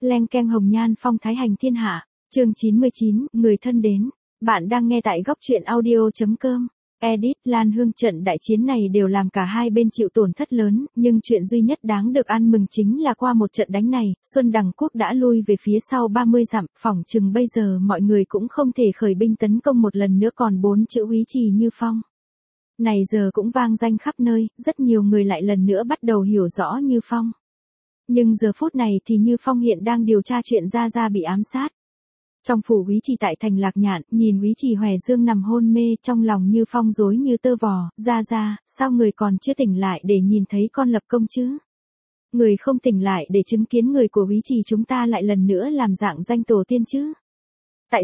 Leng keng hồng nhan phong thái hành thiên hạ, chương 99, người thân đến. Bạn đang nghe tại góc truyện audio.com. Edit, Lan Hương trận đại chiến này đều làm cả hai bên chịu tổn thất lớn, nhưng chuyện duy nhất đáng được ăn mừng chính là qua một trận đánh này, Xuân Đằng Quốc đã lui về phía sau 30 dặm, phỏng chừng bây giờ mọi người cũng không thể khởi binh tấn công một lần nữa, còn 4 chữ Úy Trì Như Phong này giờ cũng vang danh khắp nơi, rất nhiều người lại lần nữa bắt đầu hiểu rõ Như Phong. Nhưng giờ phút này thì Như Phong hiện đang điều tra chuyện Gia Gia bị ám sát. Trong phủ Úy Trì tại thành Lạc Nhạn, nhìn Úy Trì Hòe Dương nằm hôn mê, trong lòng Như Phong rối như tơ vò. Gia Gia, sao người còn chưa tỉnh lại để nhìn thấy con lập công chứ? Người không tỉnh lại để chứng kiến người của Úy Trì chúng ta lại lần nữa làm dạng danh tổ tiên chứ? Tại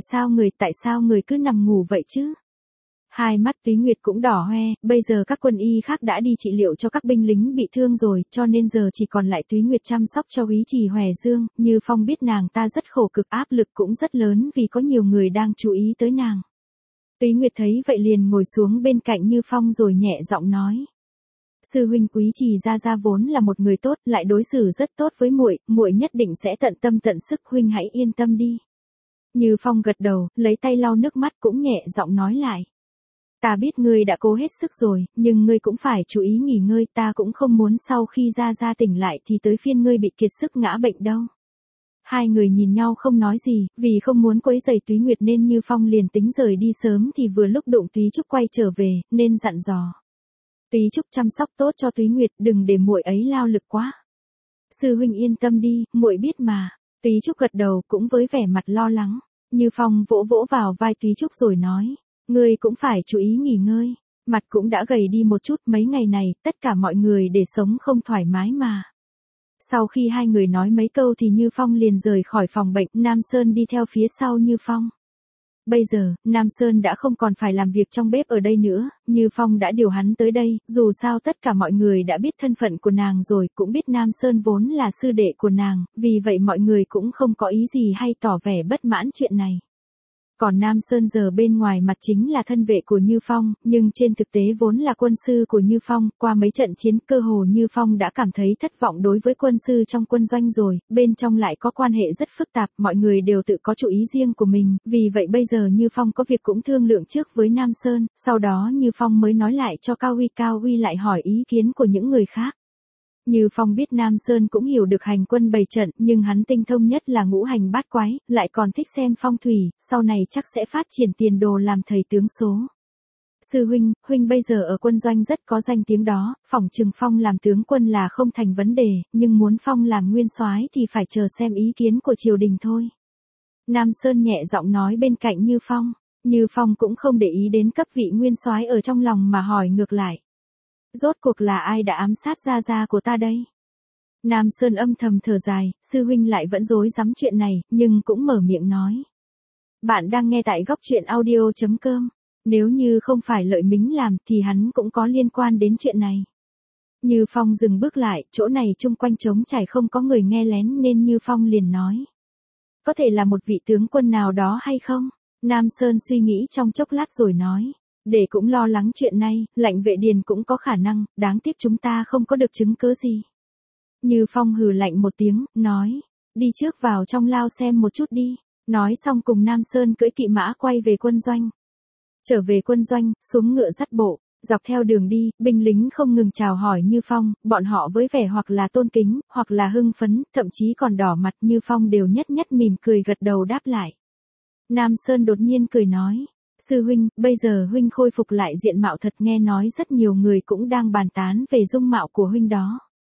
sao người cứ nằm ngủ vậy chứ? Hai mắt Túy Nguyệt cũng đỏ hoe, bây giờ các quân y khác đã đi trị liệu cho các binh lính bị thương rồi, cho nên giờ chỉ còn lại Túy Nguyệt chăm sóc cho Úy Trì Hòe Dương. Như Phong biết nàng ta rất khổ cực, áp lực cũng rất lớn vì có nhiều người đang chú ý tới nàng. Túy Nguyệt thấy vậy liền ngồi xuống bên cạnh Như Phong rồi nhẹ giọng nói: "Sư huynh, Úy Trì Gia Gia vốn là một người tốt, lại đối xử rất tốt với muội, muội nhất định sẽ tận tâm tận sức, huynh hãy yên tâm đi." Như Phong gật đầu, lấy tay lau nước mắt cũng nhẹ giọng nói lại: "Ta biết ngươi đã cố hết sức rồi, nhưng ngươi cũng phải chú ý nghỉ ngơi, ta cũng không muốn sau khi Gia Gia tỉnh lại thì tới phiên ngươi bị kiệt sức ngã bệnh đâu." Hai người nhìn nhau không nói gì, vì không muốn quấy rầy Túy Nguyệt nên Như Phong liền tính rời đi sớm thì vừa lúc đụng Túy Trúc quay trở về, nên dặn dò: "Túy Trúc chăm sóc tốt cho Túy Nguyệt, đừng để muội ấy lao lực quá." "Sư huynh yên tâm đi, muội biết mà." Túy Trúc gật đầu cũng với vẻ mặt lo lắng. Như Phong vỗ vỗ vào vai Túy Trúc rồi nói: "Ngươi cũng phải chú ý nghỉ ngơi, mặt cũng đã gầy đi một chút, mấy ngày này, tất cả mọi người để sống không thoải mái mà." Sau khi hai người nói mấy câu thì Như Phong liền rời khỏi phòng bệnh, Nam Sơn đi theo phía sau Như Phong. Bây giờ, Nam Sơn đã không còn phải làm việc trong bếp ở đây nữa, Như Phong đã điều hắn tới đây, dù sao tất cả mọi người đã biết thân phận của nàng rồi, cũng biết Nam Sơn vốn là sư đệ của nàng, vì vậy mọi người cũng không có ý gì hay tỏ vẻ bất mãn chuyện này. Còn Nam Sơn giờ bên ngoài mặt chính là thân vệ của Như Phong, nhưng trên thực tế vốn là quân sư của Như Phong, qua mấy trận chiến cơ hồ Như Phong đã cảm thấy thất vọng đối với quân sư trong quân doanh rồi, bên trong lại có quan hệ rất phức tạp, mọi người đều tự có chủ ý riêng của mình, vì vậy bây giờ Như Phong có việc cũng thương lượng trước với Nam Sơn, sau đó Như Phong mới nói lại cho Cao Huy lại hỏi ý kiến của những người khác. Như Phong biết Nam Sơn cũng hiểu được hành quân bày trận, nhưng hắn tinh thông nhất là ngũ hành bát quái, lại còn thích xem phong thủy, sau này chắc sẽ phát triển tiền đồ làm thầy tướng số. "Sư huynh, huynh bây giờ ở quân doanh rất có danh tiếng đó, phỏng chừng Phong làm tướng quân là không thành vấn đề, nhưng muốn Phong làm nguyên soái thì phải chờ xem ý kiến của triều đình thôi." Nam Sơn nhẹ giọng nói bên cạnh Như Phong. Như Phong cũng không để ý đến cấp vị nguyên soái ở trong lòng mà hỏi ngược lại: "Rốt cuộc là ai đã ám sát Gia Gia của ta đây?" Nam Sơn âm thầm thở dài, sư huynh lại vẫn rối rắm chuyện này, nhưng cũng mở miệng nói: "Bạn đang nghe tại góc truyện audio.com. Nếu như không phải Lợi Mính làm thì hắn cũng có liên quan đến chuyện này." Như Phong dừng bước lại, chỗ này chung quanh trống trải không có người nghe lén nên Như Phong liền nói: "Có thể là một vị tướng quân nào đó hay không?" Nam Sơn suy nghĩ trong chốc lát rồi nói: "Để cũng lo lắng chuyện này, Lạnh Vệ Điền cũng có khả năng, đáng tiếc chúng ta không có được chứng cứ gì." Như Phong hừ lạnh một tiếng, nói: "Đi trước vào trong lao xem một chút đi." Nói xong cùng Nam Sơn cưỡi kỵ mã quay về quân doanh. Trở về quân doanh, xuống ngựa dắt bộ, dọc theo đường đi, binh lính không ngừng chào hỏi Như Phong, bọn họ với vẻ hoặc là tôn kính, hoặc là hưng phấn, thậm chí còn đỏ mặt, Như Phong đều nhất nhất mỉm cười gật đầu đáp lại. Nam Sơn đột nhiên cười nói: "Sư huynh, bây giờ huynh khôi phục lại diện mạo thật, nghe nói rất nhiều người cũng đang bàn tán về dung mạo của huynh đó."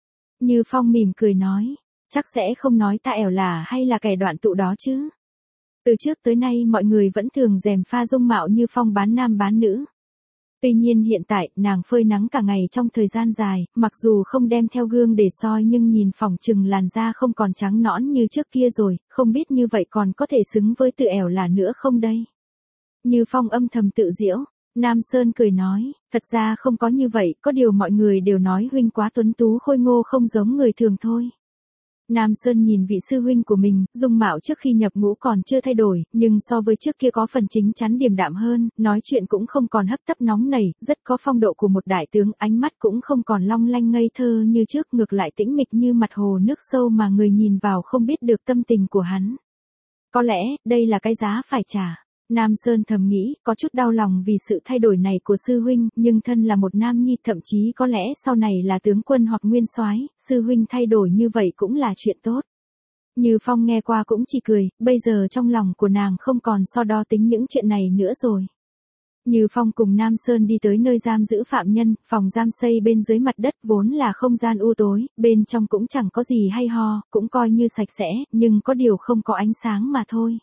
Như Phong mỉm cười nói: "Chắc sẽ không nói ta ẻo lả hay là kẻ đoạn tụ đó chứ. Từ trước tới nay mọi người vẫn thường gièm pha dung mạo Như Phong bán nam bán nữ. Tuy nhiên hiện tại, nàng phơi nắng cả ngày trong thời gian dài, mặc dù không đem theo gương để soi nhưng nhìn phỏng chừng làn da không còn trắng nõn như trước kia rồi, không biết như vậy còn có thể xứng với từ ẻo lả nữa không đây?" Như Phong âm thầm tự giễu. Nam Sơn cười nói: "Thật ra không có như vậy, có điều mọi người đều nói huynh quá tuấn tú khôi ngô không giống người thường thôi." Nam Sơn nhìn vị sư huynh của mình, dung mạo trước khi nhập ngũ còn chưa thay đổi, nhưng so với trước kia có phần chính chắn điềm đạm hơn, nói chuyện cũng không còn hấp tấp nóng nảy, rất có phong độ của một đại tướng, ánh mắt cũng không còn long lanh ngây thơ như trước, ngược lại tĩnh mịch như mặt hồ nước sâu mà người nhìn vào không biết được tâm tình của hắn. Có lẽ, đây là cái giá phải trả. Nam Sơn thầm nghĩ, có chút đau lòng vì sự thay đổi này của sư huynh, nhưng thân là một nam nhi, thậm chí có lẽ sau này là tướng quân hoặc nguyên soái, sư huynh thay đổi như vậy cũng là chuyện tốt. Như Phong nghe qua cũng chỉ cười, bây giờ trong lòng của nàng không còn so đo tính những chuyện này nữa rồi. Như Phong cùng Nam Sơn đi tới nơi giam giữ phạm nhân, phòng giam xây bên dưới mặt đất vốn là không gian u tối, bên trong cũng chẳng có gì hay ho, cũng coi như sạch sẽ, nhưng có điều không có ánh sáng mà thôi.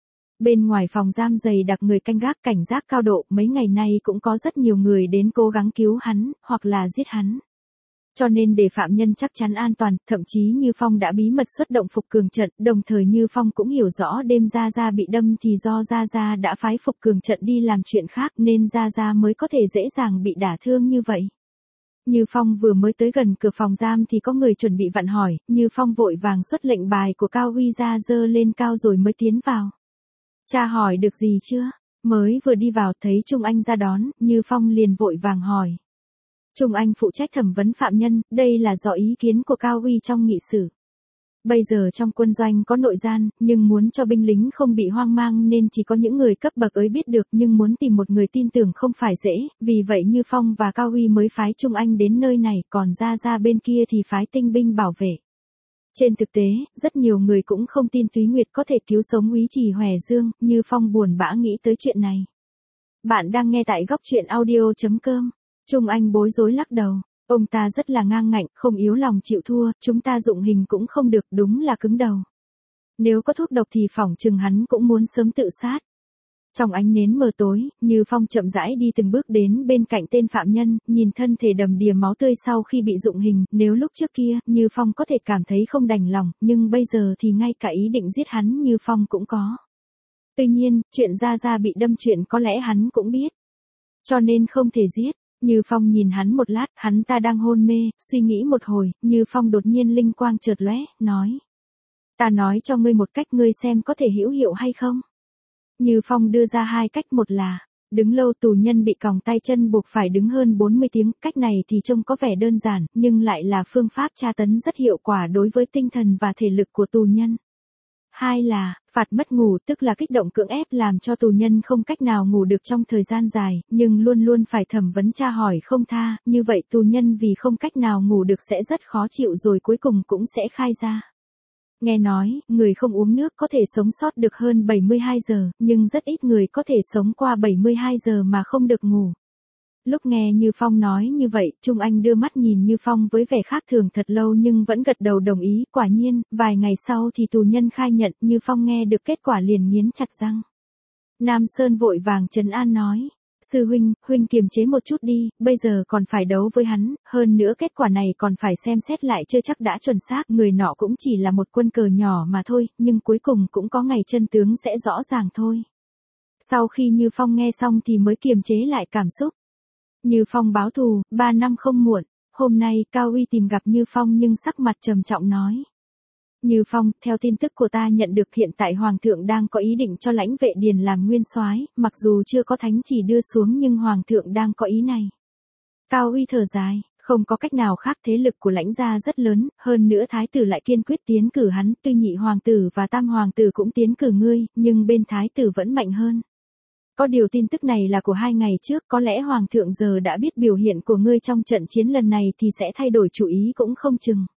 Bên ngoài phòng giam dày đặc người canh gác cảnh giác cao độ, mấy ngày nay cũng có rất nhiều người đến cố gắng cứu hắn, hoặc là giết hắn. Cho nên để phạm nhân chắc chắn an toàn, thậm chí Như Phong đã bí mật xuất động Phục Cường trận, đồng thời Như Phong cũng hiểu rõ đêm Gia Gia bị đâm thì do Gia Gia đã phái Phục Cường trận đi làm chuyện khác nên Gia Gia mới có thể dễ dàng bị đả thương như vậy. Như Phong vừa mới tới gần cửa phòng giam thì có người chuẩn bị vặn hỏi, Như Phong vội vàng xuất lệnh bài của Cao Huy ra giơ lên cao rồi mới tiến vào. Cha hỏi được gì chưa? Mới vừa đi vào thấy Trung Anh ra đón, Như Phong liền vội vàng hỏi. Trung Anh phụ trách thẩm vấn phạm nhân, đây là do ý kiến của Cao Huy trong nghị sự. Bây giờ trong quân doanh có nội gian, nhưng muốn cho binh lính không bị hoang mang nên chỉ có những người cấp bậc ấy biết được, nhưng muốn tìm một người tin tưởng không phải dễ, vì vậy Như Phong và Cao Huy mới phái Trung Anh đến nơi này, còn ra bên kia thì phái tinh binh bảo vệ. Trên thực tế, rất nhiều người cũng không tin Túy Nguyệt có thể cứu sống Úy Trì Hòe Dương, Như Phong buồn bã nghĩ tới chuyện này. Bạn đang nghe tại góc truyện audio.com. Trung Anh bối rối lắc đầu. Ông ta rất là ngang ngạnh, không yếu lòng chịu thua, chúng ta dụng hình cũng không được, đúng là cứng đầu. Nếu có thuốc độc thì phỏng chừng hắn cũng muốn sớm tự sát. Trong ánh nến mờ tối, Như Phong chậm rãi đi từng bước đến bên cạnh tên phạm nhân, nhìn thân thể đầm đìa máu tươi sau khi bị dụng hình, nếu lúc trước kia, Như Phong có thể cảm thấy không đành lòng, nhưng bây giờ thì ngay cả ý định giết hắn Như Phong cũng có. Tuy nhiên, chuyện Gia bị đâm chuyện có lẽ hắn cũng biết. Cho nên không thể giết. Như Phong nhìn hắn một lát, hắn ta đang hôn mê, suy nghĩ một hồi, Như Phong đột nhiên linh quang chợt lóe, nói. Ta nói cho ngươi một cách ngươi xem có thể hữu hiệu hay không? Như Phong đưa ra hai cách, một là, đứng lâu tù nhân bị còng tay chân buộc phải đứng hơn 40 tiếng, cách này thì trông có vẻ đơn giản, nhưng lại là phương pháp tra tấn rất hiệu quả đối với tinh thần và thể lực của tù nhân. Hai là, phạt mất ngủ, tức là kích động cưỡng ép làm cho tù nhân không cách nào ngủ được trong thời gian dài, nhưng luôn luôn phải thẩm vấn tra hỏi không tha, như vậy tù nhân vì không cách nào ngủ được sẽ rất khó chịu rồi cuối cùng cũng sẽ khai ra. Nghe nói, người không uống nước có thể sống sót được hơn 72 giờ, nhưng rất ít người có thể sống qua 72 giờ mà không được ngủ. Lúc nghe Như Phong nói như vậy, Trung Anh đưa mắt nhìn Như Phong với vẻ khác thường thật lâu nhưng vẫn gật đầu đồng ý, quả nhiên, vài ngày sau thì tù nhân khai nhận, Như Phong nghe được kết quả liền nghiến chặt răng. Nam Sơn vội vàng trấn an nói, sư huynh kiềm chế một chút đi, bây giờ còn phải đấu với hắn, hơn nữa kết quả này còn phải xem xét lại chưa chắc đã chuẩn xác, người nọ cũng chỉ là một quân cờ nhỏ mà thôi, nhưng cuối cùng cũng có ngày chân tướng sẽ rõ ràng thôi. Sau khi Như Phong nghe xong thì mới kiềm chế lại cảm xúc. Như Phong báo thù, 3 năm không muộn, hôm nay Cao Huy tìm gặp Như Phong nhưng sắc mặt trầm trọng nói. Như Phong, theo tin tức của ta nhận được hiện tại Hoàng thượng đang có ý định cho Lãnh Vệ Điền làm nguyên soái, mặc dù chưa có thánh chỉ đưa xuống nhưng Hoàng thượng đang có ý này. Cao Huy thở dài, không có cách nào khác, thế lực của Lãnh gia rất lớn, hơn nữa Thái tử lại kiên quyết tiến cử hắn, tuy Nhị Hoàng tử và Tam Hoàng tử cũng tiến cử ngươi, nhưng bên Thái tử vẫn mạnh hơn. Có điều tin tức này là của 2 ngày trước, có lẽ Hoàng thượng giờ đã biết biểu hiện của ngươi trong trận chiến lần này thì sẽ thay đổi chủ ý cũng không chừng.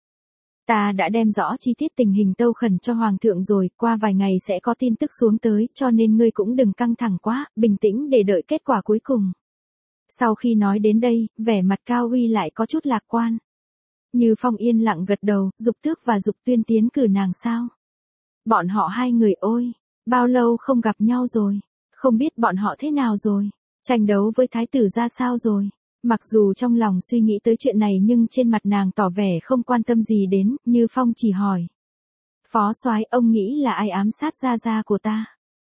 Ta đã đem rõ chi tiết tình hình tâu khẩn cho Hoàng thượng rồi, qua vài ngày sẽ có tin tức xuống tới, cho nên ngươi cũng đừng căng thẳng quá, bình tĩnh để đợi kết quả cuối cùng. Sau khi nói đến đây, vẻ mặt Cao Huy lại có chút lạc quan. Như Phong yên lặng gật đầu, Dục Tước và Dục Tuyên tiến cử nàng sao? Bọn họ 2 người ôi, bao lâu không gặp nhau rồi? Không biết bọn họ thế nào rồi? Tranh đấu với thái tử ra sao rồi? Mặc dù trong lòng suy nghĩ tới chuyện này nhưng trên mặt nàng tỏ vẻ không quan tâm gì đến, Như Phong chỉ hỏi. Phó soái, ông nghĩ là ai ám sát Gia của ta?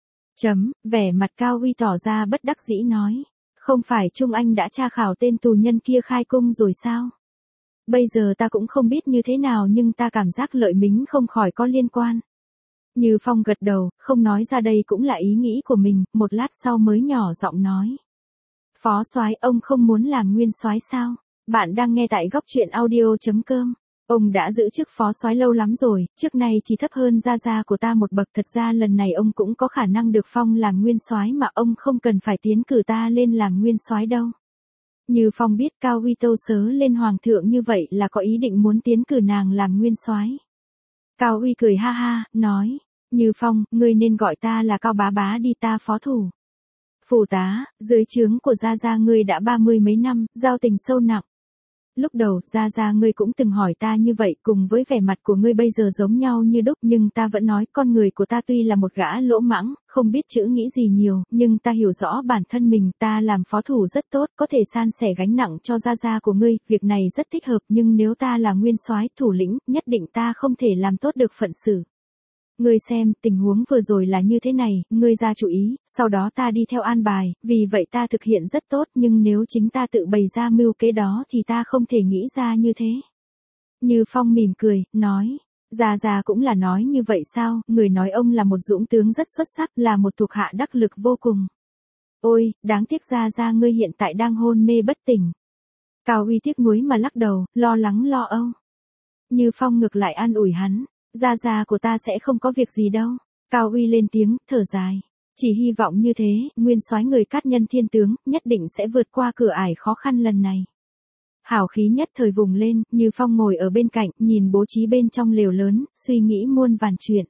Vẻ mặt Cao Huy tỏ ra bất đắc dĩ nói. Không phải Trung Anh đã tra khảo tên tù nhân kia khai cung rồi sao? bây giờ ta cũng không biết như thế nào nhưng ta cảm giác Lợi Mính không khỏi có liên quan. Như Phong gật đầu, không nói ra đây cũng là ý nghĩ của mình, một lát sau mới nhỏ giọng nói. Phó soái, ông không muốn làm nguyên soái sao? Bạn đang nghe tại góc truyện audio.com. Ông đã giữ chức phó soái lâu lắm rồi, trước nay chỉ thấp hơn gia gia của ta một bậc, thật ra lần này ông cũng có khả năng được phong làm nguyên soái mà ông không cần phải tiến cử ta lên làm nguyên soái đâu. Như Phong biết Cao Uy tâu sớ lên hoàng thượng như vậy là có ý định muốn tiến cử nàng làm nguyên soái. Cao Uy cười ha ha, nói, Như Phong, ngươi nên gọi ta là Cao bá bá đi, ta phó thủ. Phủ tá, dưới trướng của gia gia ngươi đã 30 mấy năm, giao tình sâu nặng. Lúc đầu, gia gia ngươi cũng từng hỏi ta như vậy, cùng với vẻ mặt của ngươi bây giờ giống nhau như đúc, nhưng ta vẫn nói, con người của ta tuy là một gã lỗ mãng, không biết chữ nghĩ gì nhiều, nhưng ta hiểu rõ bản thân mình, ta làm phó thủ rất tốt, có thể san sẻ gánh nặng cho gia gia của ngươi, việc này rất thích hợp, nhưng nếu ta là nguyên soái, thủ lĩnh, nhất định ta không thể làm tốt được phận xử. Ngươi xem, tình huống vừa rồi là như thế này, ngươi ra chủ ý, sau đó ta đi theo an bài, vì vậy ta thực hiện rất tốt, nhưng nếu chính ta tự bày ra mưu kế đó thì ta không thể nghĩ ra như thế. Như Phong mỉm cười, nói, Gia cũng là nói như vậy sao, người nói ông là một dũng tướng rất xuất sắc, là một thuộc hạ đắc lực vô cùng. Ôi, đáng tiếc Gia ngươi hiện tại đang hôn mê bất tỉnh. Cao Uy tiếc nuối mà lắc đầu, lo lắng lo âu. Như Phong ngược lại an ủi hắn. Gia của ta sẽ không có việc gì đâu. Cao Uy lên tiếng, thở dài. Chỉ hy vọng như thế, nguyên soái người Cát Nhân Thiên tướng, nhất định sẽ vượt qua cửa ải khó khăn lần này. Hào khí nhất thời vùng lên, Như Phong ngồi ở bên cạnh, nhìn bố trí bên trong lều lớn, suy nghĩ muôn vàn chuyện.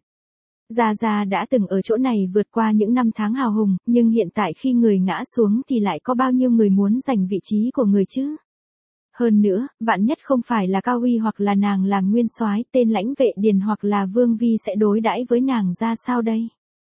Gia đã từng ở chỗ này vượt qua những năm tháng hào hùng, nhưng hiện tại khi người ngã xuống thì lại có bao nhiêu người muốn giành vị trí của người chứ? Hơn nữa, vạn nhất không phải là Cao Uy hoặc là nàng làm nguyên soái, tên Lãnh Vệ Điền hoặc là Vương Vi sẽ đối đãi với nàng ra sao đây?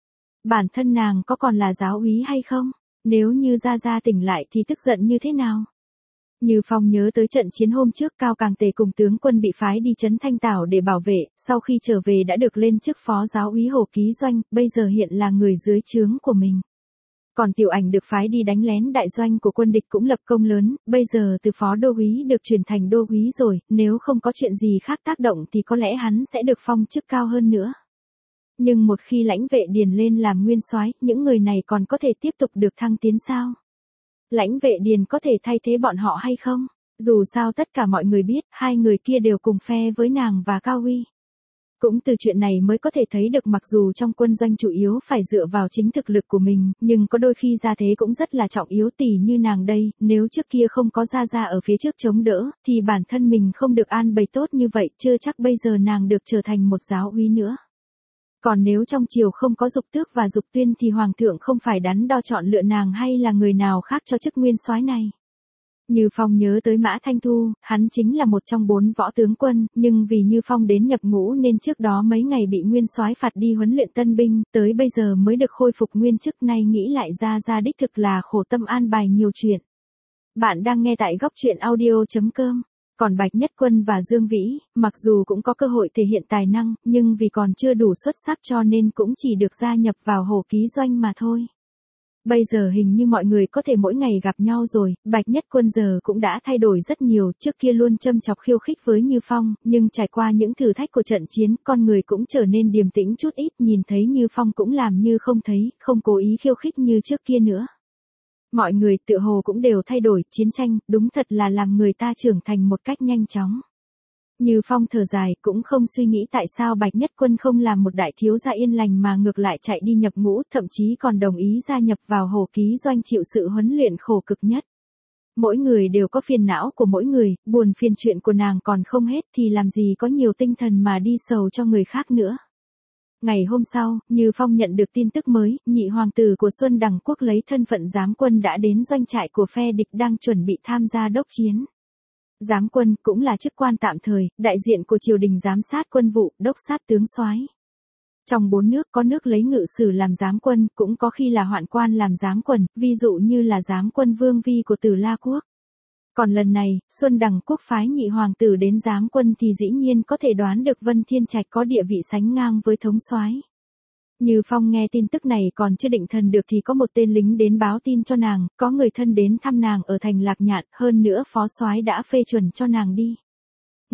Bản thân nàng có còn là giáo úy hay không? Nếu như Gia tỉnh lại thì tức giận như thế nào? Như Phong nhớ tới trận chiến hôm trước, Cao Càng Tề cùng tướng quân bị phái đi trấn Thanh Tảo để bảo vệ, sau khi trở về đã được lên chức phó giáo úy Hồ Ký Doanh, bây giờ hiện là người dưới trướng của mình. Còn Tiểu Ảnh được phái đi đánh lén đại doanh của quân địch cũng lập công lớn, bây giờ từ phó đô úy được chuyển thành đô úy rồi, nếu không có chuyện gì khác tác động thì có lẽ hắn sẽ được phong chức cao hơn nữa. Nhưng một khi Lãnh Vệ Điền lên làm nguyên soái, những người này còn có thể tiếp tục được thăng tiến sao? Lãnh Vệ Điền có thể thay thế bọn họ hay không? Dù sao tất cả mọi người biết, hai người kia đều cùng phe với nàng và Cao Uy. Cũng từ chuyện này mới có thể thấy được mặc dù trong quân doanh chủ yếu phải dựa vào chính thực lực của mình, nhưng có đôi khi gia thế cũng rất là trọng yếu, tỉ như nàng đây, nếu trước kia không có Gia ở phía trước chống đỡ, thì bản thân mình không được an bày tốt như vậy, chưa chắc bây giờ nàng được trở thành một giáo úy nữa. Còn nếu trong triều không có Dục Tước và Dục Tuyên thì Hoàng thượng không phải đắn đo chọn lựa nàng hay là người nào khác cho chức nguyên soái này. Như Phong nhớ tới Mã Thanh Thu, hắn chính là một trong 4 võ tướng quân, nhưng vì Như Phong đến nhập ngũ nên trước đó mấy ngày bị nguyên soái phạt đi huấn luyện tân binh, tới bây giờ mới được khôi phục nguyên chức, nay nghĩ lại Gia đích thực là khổ tâm an bài nhiều chuyện. Bạn đang nghe tại góc truyện audio.com. Còn Bạch Nhất Quân và Dương Vĩ, mặc dù cũng có cơ hội thể hiện tài năng, nhưng vì còn chưa đủ xuất sắc cho nên cũng chỉ được gia nhập vào Hồ Ký Doanh mà thôi. Bây giờ hình như mọi người có thể mỗi ngày gặp nhau rồi, Bạch Nhất Quân giờ cũng đã thay đổi rất nhiều, trước kia luôn châm chọc khiêu khích với Như Phong, nhưng trải qua những thử thách của trận chiến, con người cũng trở nên điềm tĩnh chút ít, nhìn thấy Như Phong cũng làm như không thấy, không cố ý khiêu khích như trước kia nữa. Mọi người tựa hồ cũng đều thay đổi, chiến tranh, đúng thật là làm người ta trưởng thành một cách nhanh chóng. Như Phong thở dài, cũng không suy nghĩ tại sao Bạch Nhất Quân không làm một đại thiếu gia yên lành mà ngược lại chạy đi nhập ngũ, thậm chí còn đồng ý gia nhập vào Hồ Ký Doanh chịu sự huấn luyện khổ cực nhất. Mỗi người đều có phiền não của mỗi người, buồn phiền chuyện của nàng còn không hết thì làm gì có nhiều tinh thần mà đi sầu cho người khác nữa. Ngày hôm sau, Như Phong nhận được tin tức mới, nhị hoàng tử của Xuân Đằng Quốc lấy thân phận giám quân đã đến doanh trại của phe địch đang chuẩn bị tham gia đốc chiến. Giám quân cũng là chức quan tạm thời, đại diện của triều đình giám sát quân vụ, đốc sát tướng soái. Trong 4 nước có nước lấy ngự sử làm giám quân, cũng có khi là hoạn quan làm giám quân, ví dụ như là giám quân Vương Vi của Từ La Quốc. Còn lần này, Xuân Đằng Quốc phái nhị hoàng tử đến giám quân thì dĩ nhiên có thể đoán được Vân Thiên Trạch có địa vị sánh ngang với thống soái. Như Phong nghe tin tức này còn chưa định thần được thì có một tên lính đến báo tin cho nàng, có người thân đến thăm nàng ở thành Lạc Nhạn, hơn nữa phó soái đã phê chuẩn cho nàng đi.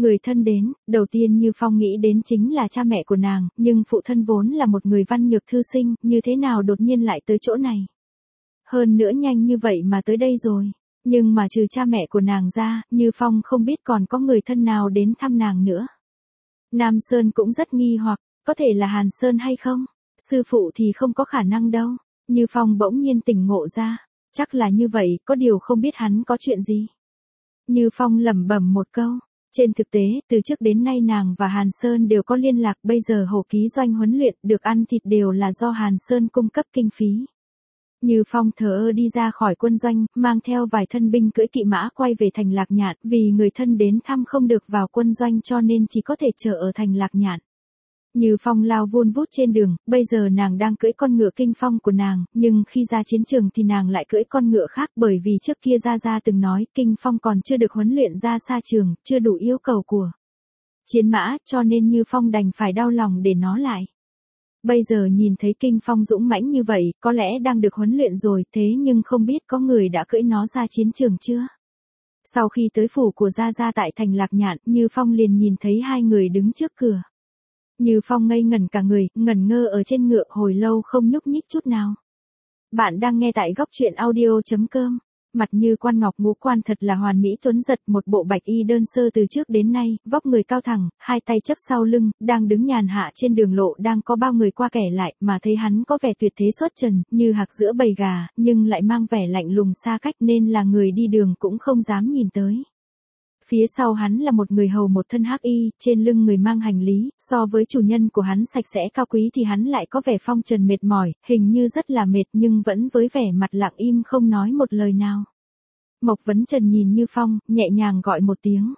Người thân đến, đầu tiên Như Phong nghĩ đến chính là cha mẹ của nàng, nhưng phụ thân vốn là một người văn nhược thư sinh, như thế nào đột nhiên lại tới chỗ này. Hơn nữa nhanh như vậy mà tới đây rồi. Nhưng mà trừ cha mẹ của nàng ra, Như Phong không biết còn có người thân nào đến thăm nàng nữa. Nam Sơn cũng rất nghi hoặc, có thể là Hàn Sơn hay không? Sư phụ thì không có khả năng đâu. Như Phong bỗng nhiên tỉnh ngộ ra. Chắc là như vậy, có điều không biết hắn có chuyện gì. Như Phong lẩm bẩm một câu. Trên thực tế, từ trước đến nay nàng và Hàn Sơn đều có liên lạc, bây giờ Hồ Ký Doanh huấn luyện được ăn thịt đều là do Hàn Sơn cung cấp kinh phí. Như Phong thờ ơ đi ra khỏi quân doanh, mang theo vài thân binh cưỡi kỵ mã quay về thành Lạc Nhạn, vì người thân đến thăm không được vào quân doanh cho nên chỉ có thể chờ ở thành Lạc Nhạn. Như Phong lao vun vút trên đường, bây giờ nàng đang cưỡi con ngựa Kinh Phong của nàng, nhưng khi ra chiến trường thì nàng lại cưỡi con ngựa khác, bởi vì trước kia Gia từng nói Kinh Phong còn chưa được huấn luyện ra xa trường, chưa đủ yêu cầu của chiến mã, cho nên Như Phong đành phải đau lòng để nó lại. Bây giờ nhìn thấy Kinh Phong dũng mãnh như vậy, có lẽ đang được huấn luyện rồi, thế nhưng không biết có người đã cưỡi nó ra chiến trường chưa? Sau khi tới phủ của Gia tại thành Lạc Nhạn, Như Phong liền nhìn thấy hai người đứng trước cửa. Như Phong ngây ngẩn cả người, ngẩn ngơ ở trên ngựa hồi lâu không nhúc nhích chút nào. Bạn đang nghe tại góc truyện audio.com. Mặt Như Quan Ngọc ngũ quan thật là hoàn mỹ tuấn giật, một bộ bạch y đơn sơ từ trước đến nay, vóc người cao thẳng, hai tay chấp sau lưng, đang đứng nhàn hạ trên đường lộ, đang có bao người qua kẻ lại, mà thấy hắn có vẻ tuyệt thế xuất trần, như hạc giữa bầy gà, nhưng lại mang vẻ lạnh lùng xa cách nên là người đi đường cũng không dám nhìn tới. Phía sau hắn là một người hầu một thân hắc y, trên lưng người mang hành lý, so với chủ nhân của hắn sạch sẽ cao quý thì hắn lại có vẻ phong trần mệt mỏi, hình như rất là mệt nhưng vẫn với vẻ mặt lặng im không nói một lời nào. Mộc Vấn Trần nhìn Như Phong, nhẹ nhàng gọi một tiếng.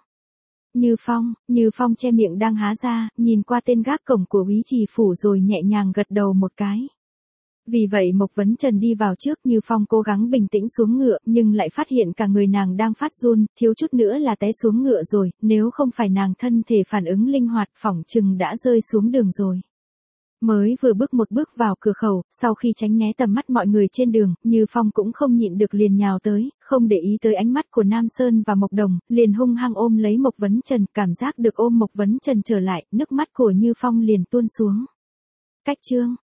Như Phong che miệng đang há ra, nhìn qua tên gác cổng của úy trì phủ rồi nhẹ nhàng gật đầu một cái. Vì vậy Mộc Vấn Trần đi vào trước, Như Phong cố gắng bình tĩnh xuống ngựa, nhưng lại phát hiện cả người nàng đang phát run, thiếu chút nữa là té xuống ngựa rồi, nếu không phải nàng thân thể phản ứng linh hoạt phỏng chừng đã rơi xuống đường rồi. Mới vừa bước một bước vào cửa khẩu, sau khi tránh né tầm mắt mọi người trên đường, Như Phong cũng không nhịn được liền nhào tới, không để ý tới ánh mắt của Nam Sơn và Mộc Đồng, liền hung hăng ôm lấy Mộc Vấn Trần, cảm giác được ôm Mộc Vấn Trần trở lại, nước mắt của Như Phong liền tuôn xuống. Cách chương